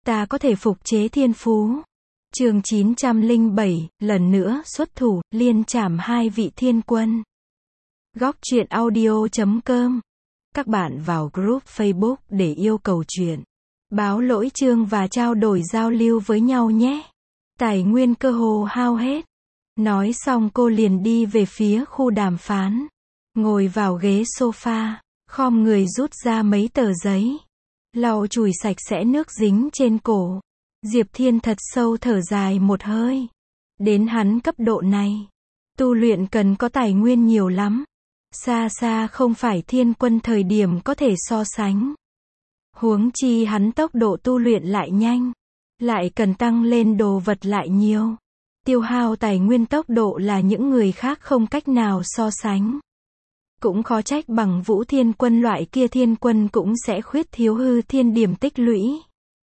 ta có thể phục chế thiên phú. Chương 907, lần nữa xuất thủ, liên trảm hai vị thiên quân. Góc truyện audio.com. Các bạn vào group Facebook để yêu cầu truyện, báo lỗi chương và trao đổi giao lưu với nhau nhé. Tài nguyên cơ hồ hao hết. Nói xong cô liền đi về phía khu đàm phán. Ngồi vào ghế sofa, khom người rút ra mấy tờ giấy. Lau chùi sạch sẽ nước dính trên cổ. Diệp Thiên thật sâu thở dài một hơi. Đến hắn cấp độ này, tu luyện cần có tài nguyên nhiều lắm. Xa xa không phải thiên quân thời điểm có thể so sánh. Huống chi hắn tốc độ tu luyện lại nhanh, lại cần tăng lên đồ vật lại nhiều. Tiêu hao tài nguyên tốc độ là những người khác không cách nào so sánh. Cũng khó trách bằng Vũ Thiên Quân loại kia thiên quân cũng sẽ khuyết thiếu hư thiên điểm tích lũy.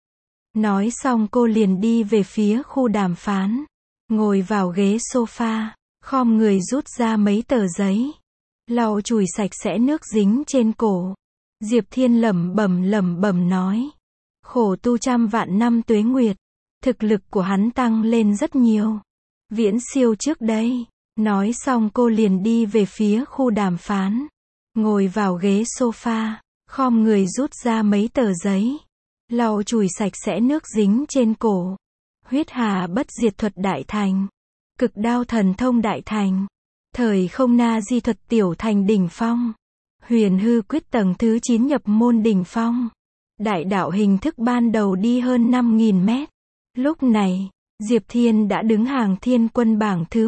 Nói xong cô liền đi về phía khu đàm phán. Ngồi vào ghế sofa, khom người rút ra mấy tờ giấy. Lau chùi sạch sẽ nước dính trên cổ. Diệp Thiên lẩm bẩm nói. Khổ tu trăm vạn năm tuế nguyệt. Thực lực của hắn tăng lên rất nhiều. Viễn siêu trước đây. Nói xong cô liền đi về phía khu đàm phán. Ngồi vào ghế sofa, khom người rút ra mấy tờ giấy. Lau chùi sạch sẽ nước dính trên cổ. Huyết hà bất diệt thuật đại thành. Cực đao thần thông đại thành. Thời không na di thuật tiểu thành đỉnh phong. Huyền hư quyết tầng thứ 9 nhập môn đỉnh phong. Đại đạo hình thức ban đầu đi hơn 5.000 mét. Lúc này, Diệp Thiên đã đứng hàng thiên quân bảng thứ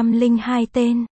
102 tên.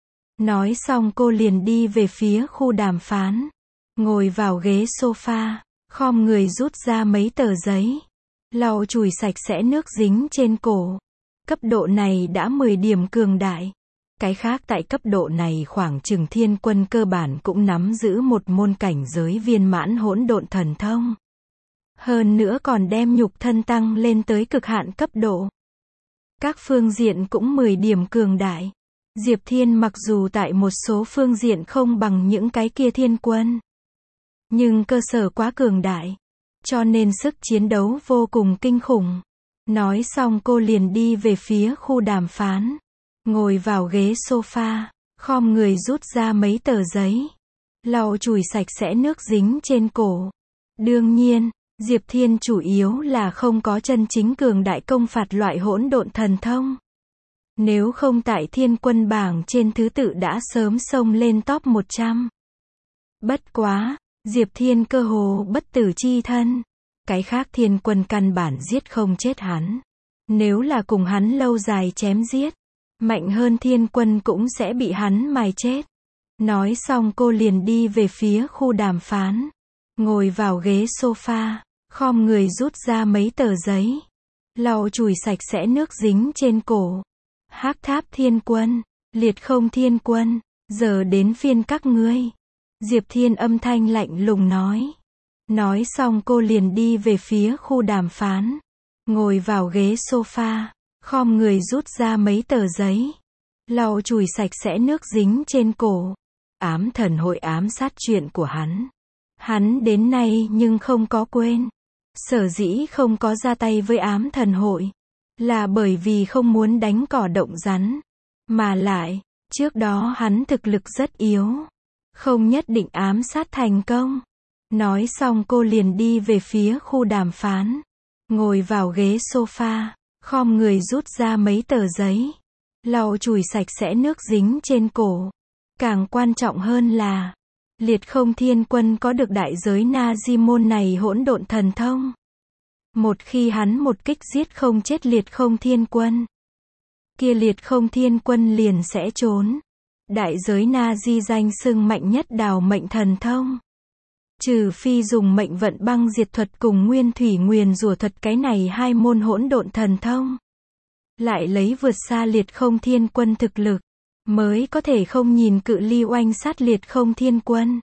Nói xong cô liền đi về phía khu đàm phán. Ngồi vào ghế sofa, khom người rút ra mấy tờ giấy. Lau chùi sạch sẽ nước dính trên cổ. Cấp độ này đã 10 điểm cường đại. Cái khác tại cấp độ này khoảng chừng thiên quân cơ bản cũng nắm giữ một môn cảnh giới viên mãn hỗn độn thần thông. Hơn nữa còn đem nhục thân tăng lên tới cực hạn cấp độ. Các phương diện cũng 10 điểm cường đại. Diệp Thiên mặc dù tại một số phương diện không bằng những cái kia thiên quân, nhưng cơ sở quá cường đại, cho nên sức chiến đấu vô cùng kinh khủng. Nói xong cô liền đi về phía khu đàm phán. Ngồi vào ghế sofa, khom người rút ra mấy tờ giấy. Lau chùi sạch sẽ nước dính trên cổ. Đương nhiên, Diệp Thiên chủ yếu là không có chân chính cường đại công phạt loại hỗn độn thần thông. Nếu không tại thiên quân bảng trên thứ tự đã sớm xông lên top 100. Bất quá, Diệp Thiên cơ hồ bất tử chi thân. Cái khác thiên quân căn bản giết không chết hắn. Nếu là cùng hắn lâu dài chém giết, mạnh hơn thiên quân cũng sẽ bị hắn mài chết. Nói xong cô liền đi về phía khu đàm phán. Ngồi vào ghế sofa, khom người rút ra mấy tờ giấy. Lau chùi sạch sẽ nước dính trên cổ. Hắc tháp thiên quân, liệt không thiên quân, giờ đến phiên các ngươi. Diệp Thiên âm thanh lạnh lùng nói. Nói xong cô liền đi về phía khu đàm phán. Ngồi vào ghế sofa, khom người rút ra mấy tờ giấy. Lau chùi sạch sẽ nước dính trên cổ. Ám thần hội ám sát chuyện của hắn. Hắn đến nay nhưng không có quên. Sở dĩ không có ra tay với ám thần hội, là bởi vì không muốn đánh cỏ động rắn. Mà lại, trước đó hắn thực lực rất yếu. Không nhất định ám sát thành công. Nói xong cô liền đi về phía khu đàm phán. Ngồi vào ghế sofa, khom người rút ra mấy tờ giấy. Lau chùi sạch sẽ nước dính trên cổ. Càng quan trọng hơn là, liệt không thiên quân có được đại giới na di môn này hỗn độn thần thông. Một khi hắn một kích giết không chết liệt không thiên quân, kia liệt không thiên quân liền sẽ trốn. Đại giới na di danh xưng mạnh nhất đào mệnh thần thông. Trừ phi dùng mệnh vận băng diệt thuật cùng nguyên thủy nguyền rủa thuật, cái này hai môn hỗn độn thần thông lại lấy vượt xa liệt không thiên quân thực lực, mới có thể không nhìn cự ly oanh sát liệt không thiên quân.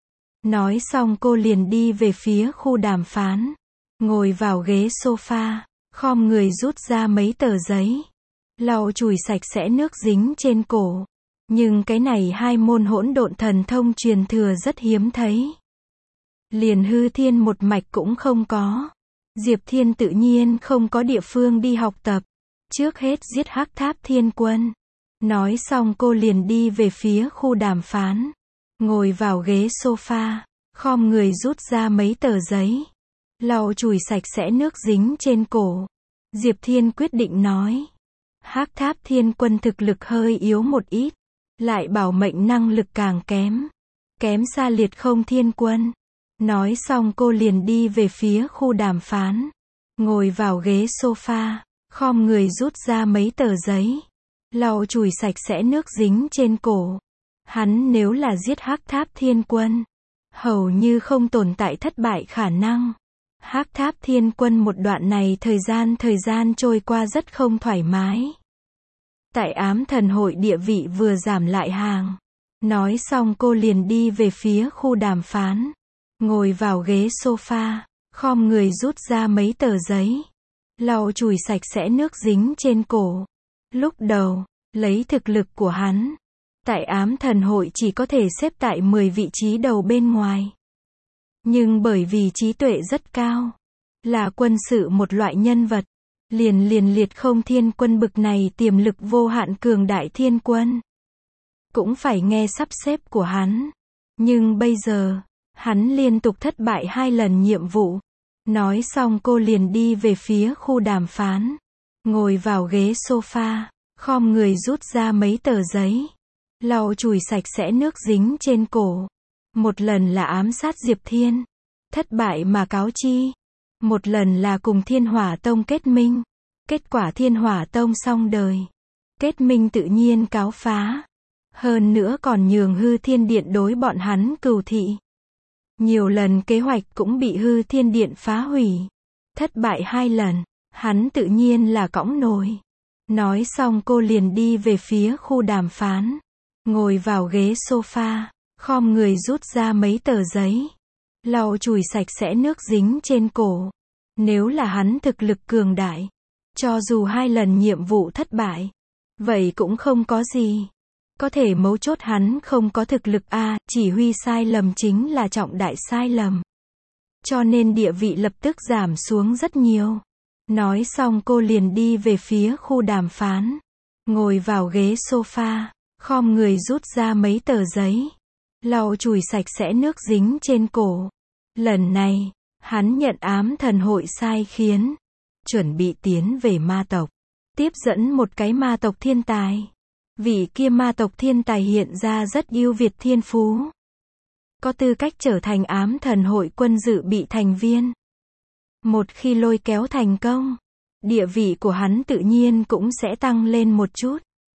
Nói xong cô liền đi về phía khu đàm phán. Ngồi vào ghế sofa, khom người rút ra mấy tờ giấy. Lau chùi sạch sẽ nước dính trên cổ. Nhưng cái này hai môn hỗn độn thần thông truyền thừa rất hiếm thấy. Liền hư thiên một mạch cũng không có. Diệp Thiên tự nhiên không có địa phương đi học tập. Trước hết giết Hắc Tháp Thiên Quân. Nói xong cô liền đi về phía khu đàm phán. Ngồi vào ghế sofa, khom người rút ra mấy tờ giấy. Lau chùi sạch sẽ nước dính trên cổ. Diệp Thiên quyết định nói. Hắc Tháp Thiên Quân thực lực hơi yếu một ít. Lại bảo mệnh năng lực càng kém. Kém xa Liệt Không Thiên Quân. Nói xong cô liền đi về phía khu đàm phán. Ngồi vào ghế sofa, khom người rút ra mấy tờ giấy. Lau chùi sạch sẽ nước dính trên cổ. Hắn nếu là giết Hắc Tháp Thiên Quân, hầu như không tồn tại thất bại khả năng. Hắc Tháp Thiên Quân một đoạn này thời gian trôi qua rất không thoải mái. Tại Ám Thần Hội địa vị vừa giảm lại hàng. Nói xong cô liền đi về phía khu đàm phán. Ngồi vào ghế sofa, khom người rút ra mấy tờ giấy. Lau chùi sạch sẽ nước dính trên cổ. Lúc đầu, lấy thực lực của hắn, tại Ám Thần Hội chỉ có thể xếp tại 10 vị trí đầu bên ngoài. Nhưng bởi vì trí tuệ rất cao, là quân sự một loại nhân vật, liền Liệt Không Thiên Quân bực này tiềm lực vô hạn cường đại thiên quân, cũng phải nghe sắp xếp của hắn. Nhưng bây giờ, hắn liên tục thất bại 2 lần nhiệm vụ. Nói xong cô liền đi về phía khu đàm phán. Ngồi vào ghế sofa, khom người rút ra mấy tờ giấy. Lau chùi sạch sẽ nước dính trên cổ. Một lần là ám sát Diệp Thiên, thất bại mà cáo chi. Một lần là cùng Thiên Hỏa Tông kết minh. Kết quả Thiên Hỏa Tông xong đời. Kết minh tự nhiên cáo phá. Hơn nữa còn nhường Hư Thiên Điện đối bọn hắn cừu thị. Nhiều lần kế hoạch cũng bị Hư Thiên Điện phá hủy. Thất bại 2 lần, hắn tự nhiên là cõng nổi. Nói xong cô liền đi về phía khu đàm phán. Ngồi vào ghế sofa, khom người rút ra mấy tờ giấy. Lau chùi sạch sẽ nước dính trên cổ. Nếu là hắn thực lực cường đại, cho dù 2 lần nhiệm vụ thất bại, vậy cũng không có gì. Có thể mấu chốt hắn không có thực lực chỉ huy sai lầm chính là trọng đại sai lầm. Cho nên địa vị lập tức giảm xuống rất nhiều. Nói xong cô liền đi về phía khu đàm phán. Ngồi vào ghế sofa, khom người rút ra mấy tờ giấy. Lau chùi sạch sẽ nước dính trên cổ. Lần này, hắn nhận Ám Thần Hội sai khiến. Chuẩn bị tiến về ma tộc. Tiếp dẫn một cái ma tộc thiên tài. Vị kia ma tộc thiên tài hiện ra rất ưu việt thiên phú. Có tư cách trở thành Ám Thần Hội quân dự bị thành viên. Một khi lôi kéo thành công, địa vị của hắn tự nhiên cũng sẽ tăng lên một chút.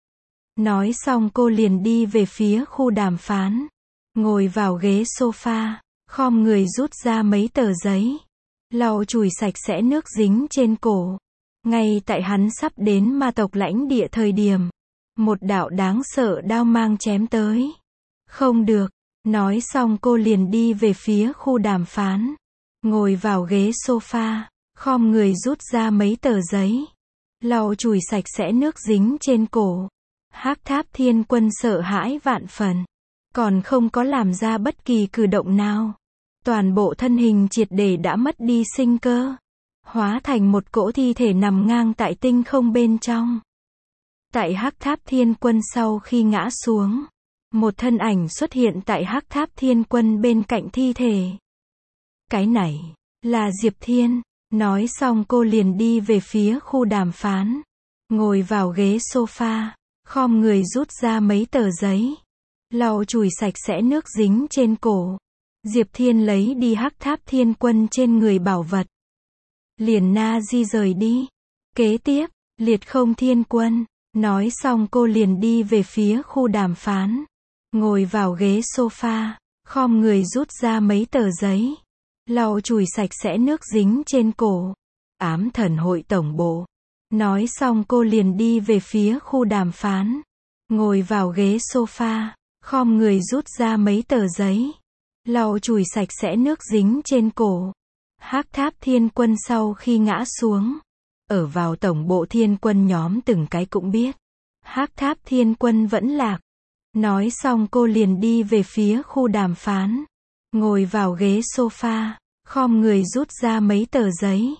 Nói xong cô liền đi về phía khu đàm phán. Ngồi vào ghế sofa, khom người rút ra mấy tờ giấy. Lau chùi sạch sẽ nước dính trên cổ. Ngay tại hắn sắp đến ma tộc lãnh địa thời điểm, một đạo đáng sợ đao mang chém tới. Không được. Nói xong cô liền đi về phía khu đàm phán. Ngồi vào ghế sofa, khom người rút ra mấy tờ giấy. Lau chùi sạch sẽ nước dính trên cổ. Hắc Tháp Thiên Quân sợ hãi vạn phần. Còn không có làm ra bất kỳ cử động nào. Toàn bộ thân hình triệt để đã mất đi sinh cơ. Hóa thành một cỗ thi thể nằm ngang tại tinh không bên trong. Tại Hắc Tháp Thiên Quân sau khi ngã xuống, một thân ảnh xuất hiện tại Hắc Tháp Thiên Quân bên cạnh thi thể. Cái này là Diệp Thiên. Nói xong cô liền đi về phía khu đàm phán. Ngồi vào ghế sofa, khom người rút ra mấy tờ giấy. Lau chùi sạch sẽ nước dính trên cổ. Diệp Thiên lấy đi Hắc Tháp Thiên Quân trên người bảo vật. Liền di rời đi. Kế tiếp, Liệt Không Thiên Quân. Nói xong cô liền đi về phía khu đàm phán. Ngồi vào ghế sofa, khom người rút ra mấy tờ giấy. Lau chùi sạch sẽ nước dính trên cổ. Ám Thần Hội tổng bộ. Nói xong cô liền đi về phía khu đàm phán. Ngồi vào ghế sofa, khom người rút ra mấy tờ giấy. Lau chùi sạch sẽ nước dính trên cổ. Hắc Tháp Thiên Quân sau khi ngã xuống, ở vào tổng bộ Thiên Quân nhóm từng cái cũng biết. Hắc Tháp Thiên Quân vẫn lạc. Nói xong cô liền đi về phía khu đàm phán. Ngồi vào ghế sofa, khom người rút ra mấy tờ giấy.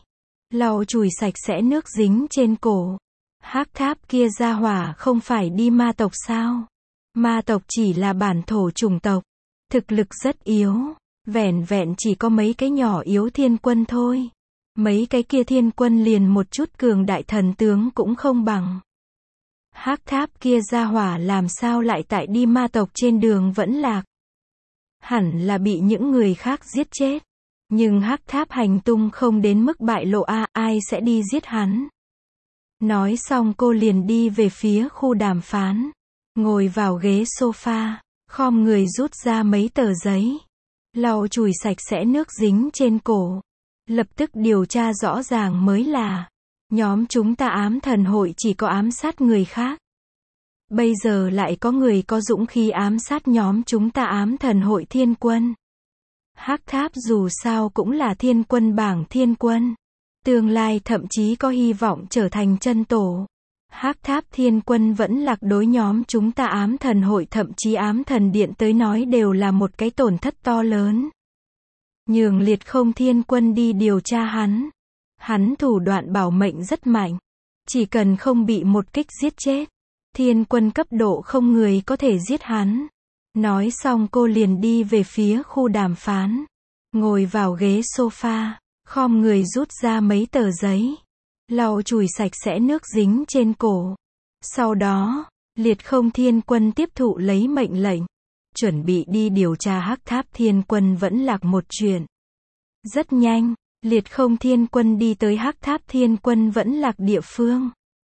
lau chùi sạch sẽ nước dính trên cổ. Hắc Tháp kia gia hỏa không phải đi ma tộc sao? Ma tộc chỉ là bản thổ chủng tộc, thực lực rất yếu, vẻn vẹn chỉ có mấy cái nhỏ yếu thiên quân thôi. Mấy cái kia thiên quân liền một chút cường đại thần tướng cũng không bằng. Hắc Tháp kia gia hỏa làm sao lại tại đi ma tộc trên đường vẫn lạc? Hẳn là bị những người khác giết chết. Nhưng Hắc Tháp hành tung không đến mức bại lộ ai sẽ đi giết hắn. Nói xong cô liền đi về phía khu đàm phán. Ngồi vào ghế sofa, khom người rút ra mấy tờ giấy. Lau chùi sạch sẽ nước dính trên cổ. Lập tức điều tra rõ ràng mới là. Nhóm chúng ta ám thần hội chỉ có ám sát người khác. Bây giờ lại có người có dũng khí ám sát nhóm chúng ta ám thần hội thiên quân. Hắc Tháp dù sao cũng là thiên quân bảng thiên quân. Tương lai thậm chí có hy vọng trở thành chân tổ. Hắc Tháp thiên quân vẫn lạc đối nhóm chúng ta ám thần hội thậm chí ám thần điện tới nói đều là một cái tổn thất to lớn. Nhường Liệt Không thiên quân đi điều tra hắn. Hắn thủ đoạn bảo mệnh rất mạnh. Chỉ cần không bị một kích giết chết. Thiên quân cấp độ không người có thể giết hắn. Nói xong cô liền đi về phía khu đàm phán. Ngồi vào ghế sofa, khom người rút ra mấy tờ giấy. Lau chùi sạch sẽ nước dính trên cổ. Sau đó, Liệt Không thiên quân tiếp thụ lấy mệnh lệnh. Chuẩn bị đi điều tra Hắc Tháp thiên quân vẫn lạc một chuyện. Rất nhanh, Liệt Không thiên quân đi tới Hắc Tháp thiên quân vẫn lạc địa phương.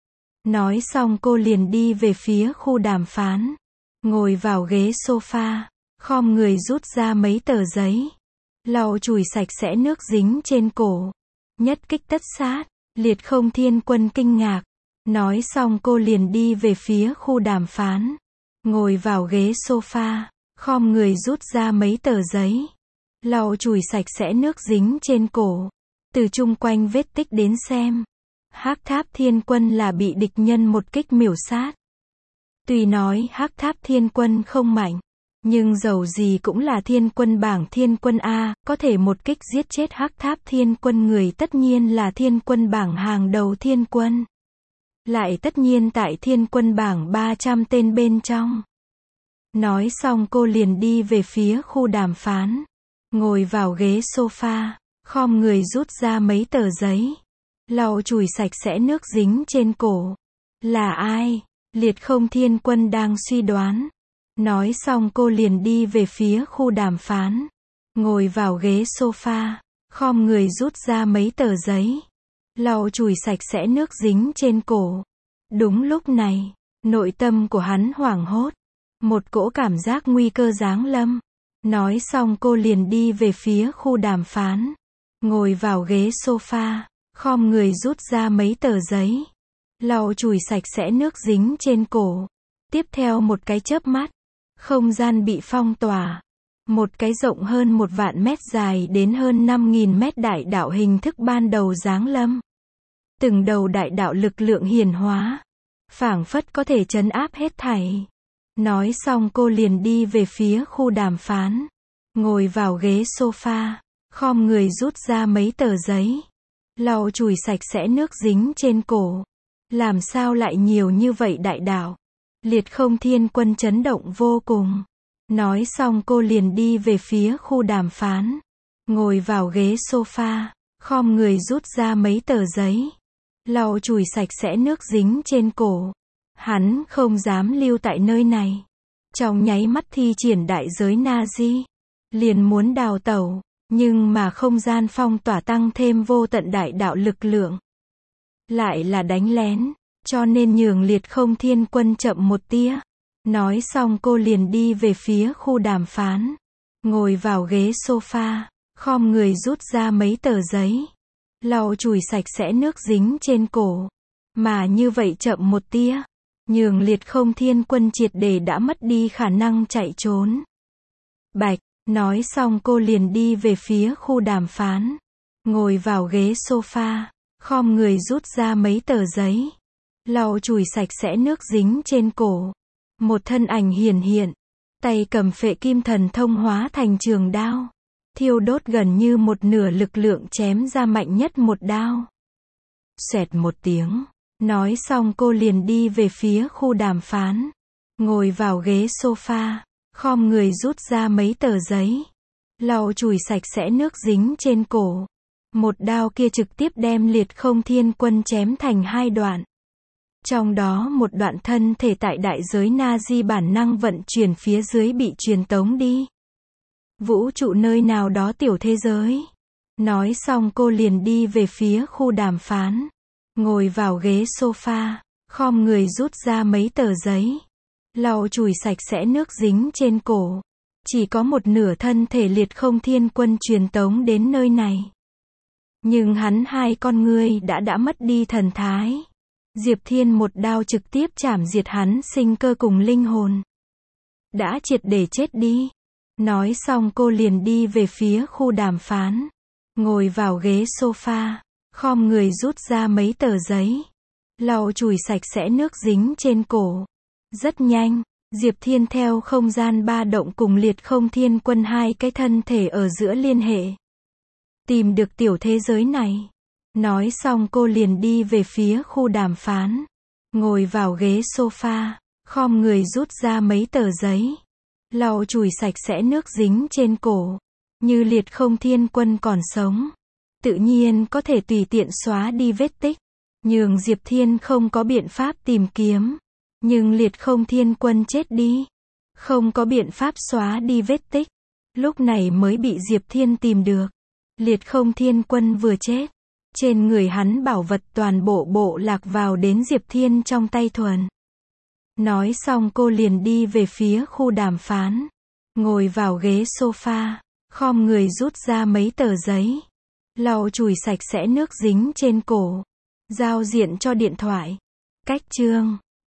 Nói xong cô liền đi về phía khu đàm phán. Ngồi vào ghế sofa, khom người rút ra mấy tờ giấy. Lau chùi sạch sẽ nước dính trên cổ. Nhất kích tất sát, Liệt Không thiên quân kinh ngạc. Nói xong cô liền đi về phía khu đàm phán. Ngồi vào ghế sofa, khom người rút ra mấy tờ giấy. Lau chùi sạch sẽ nước dính trên cổ. Từ chung quanh vết tích đến xem. Hắc Tháp thiên quân là bị địch nhân một kích miểu sát. Tuy nói Hắc Tháp thiên quân không mạnh, nhưng dầu gì cũng là thiên quân bảng thiên quân A, có thể một kích giết chết Hắc Tháp thiên quân người tất nhiên là thiên quân bảng hàng đầu thiên quân. Lại tất nhiên tại thiên quân bảng 300 tên bên trong. Nói xong cô liền đi về phía khu đàm phán. Ngồi vào ghế sofa, khom người rút ra mấy tờ giấy. Lau chùi sạch sẽ nước dính trên cổ. Là ai? Liệt Không thiên quân đang suy đoán. Nói xong cô liền đi về phía khu đàm phán. Ngồi vào ghế sofa, khom người rút ra mấy tờ giấy. Lau chùi sạch sẽ nước dính trên cổ. Đúng lúc này, nội tâm của hắn hoảng hốt. Một cỗ cảm giác nguy cơ giáng lâm. Nói xong cô liền đi về phía khu đàm phán. Ngồi vào ghế sofa, khom người rút ra mấy tờ giấy. Lau chùi sạch sẽ nước dính trên cổ. Tiếp theo một cái chớp mắt, không gian bị phong tỏa. Một cái rộng hơn 1 vạn mét dài đến hơn 5.000 mét đại đạo hình thức ban đầu giáng lâm. Từng đầu đại đạo lực lượng hiển hóa. Phảng phất có thể trấn áp hết thảy. Nói xong cô liền đi về phía khu đàm phán. Ngồi vào ghế sofa, khom người rút ra mấy tờ giấy. Lau chùi sạch sẽ nước dính trên cổ. Làm sao lại nhiều như vậy đại đạo? Liệt Không thiên quân chấn động vô cùng. Nói xong cô liền đi về phía khu đàm phán. Ngồi vào ghế sofa, khom người rút ra mấy tờ giấy. Lau chùi sạch sẽ nước dính trên cổ. Hắn không dám lưu tại nơi này. Trong nháy mắt thi triển đại giới Nazi. Liền muốn đào tẩu. Nhưng mà không gian phong tỏa tăng thêm vô tận đại đạo lực lượng. Lại là đánh lén. Cho nên nhường Liệt Không thiên quân chậm một tia. Nói xong cô liền đi về phía khu đàm phán. Ngồi vào ghế sofa, khom người rút ra mấy tờ giấy. Lau chùi sạch sẽ nước dính trên cổ. Mà như vậy chậm một tia. Nhường Liệt Không thiên quân triệt để đã mất đi khả năng chạy trốn. Bạch, nói xong cô liền đi về phía khu đàm phán. Ngồi vào ghế sofa, khom người rút ra mấy tờ giấy. Lau chùi sạch sẽ nước dính trên cổ. Một thân ảnh hiển hiện. Tay cầm phệ kim thần thông hóa thành trường đao. Thiêu đốt gần như một nửa lực lượng chém ra mạnh nhất một đao. Xoẹt một tiếng. Nói xong cô liền đi về phía khu đàm phán. Ngồi vào ghế sofa. Khom người rút ra mấy tờ giấy. Lau chùi sạch sẽ nước dính trên cổ. Một đao kia trực tiếp đem Liệt Không Thiên Quân chém thành hai đoạn. Trong đó một đoạn thân thể tại đại giới Nazi bản năng vận chuyển phía dưới bị truyền tống đi. Vũ trụ nơi nào đó tiểu thế giới. Nói xong cô liền đi về phía khu đàm phán. Ngồi vào ghế sofa. Khom người rút ra mấy tờ giấy. Lau chùi sạch sẽ nước dính trên cổ. Chỉ có một nửa thân thể Liệt Không Thiên Quân truyền tống đến nơi này. Nhưng hắn hai con ngươi đã mất đi thần thái. Diệp Thiên một đao trực tiếp chảm diệt hắn sinh cơ cùng linh hồn. Đã triệt để chết đi. Nói xong cô liền đi về phía khu đàm phán. Ngồi vào ghế sofa. Khom người rút ra mấy tờ giấy. Lau chùi sạch sẽ nước dính trên cổ. Rất nhanh, Diệp Thiên theo không gian ba động cùng Liệt Không Thiên Quân hai cái thân thể ở giữa liên hệ. Tìm được tiểu thế giới này. Nói xong cô liền đi về phía khu đàm phán. Ngồi vào ghế sofa. Khom người rút ra mấy tờ giấy. Lau chùi sạch sẽ nước dính trên cổ. Như Liệt Không Thiên Quân còn sống. Tự nhiên có thể tùy tiện xóa đi vết tích. Nhường Diệp Thiên không có biện pháp tìm kiếm. Nhưng Liệt Không Thiên Quân chết đi. Không có biện pháp xóa đi vết tích. Lúc này mới bị Diệp Thiên tìm được. Liệt Không Thiên Quân vừa chết. Trên người hắn bảo vật toàn bộ lạc vào đến Diệp Thiên trong tay thuần. Nói xong cô liền đi về phía khu đàm phán. Ngồi vào ghế sofa. Khom người rút ra mấy tờ giấy. Lau chùi sạch sẽ nước dính trên cổ. Giao diện cho điện thoại. Cách chương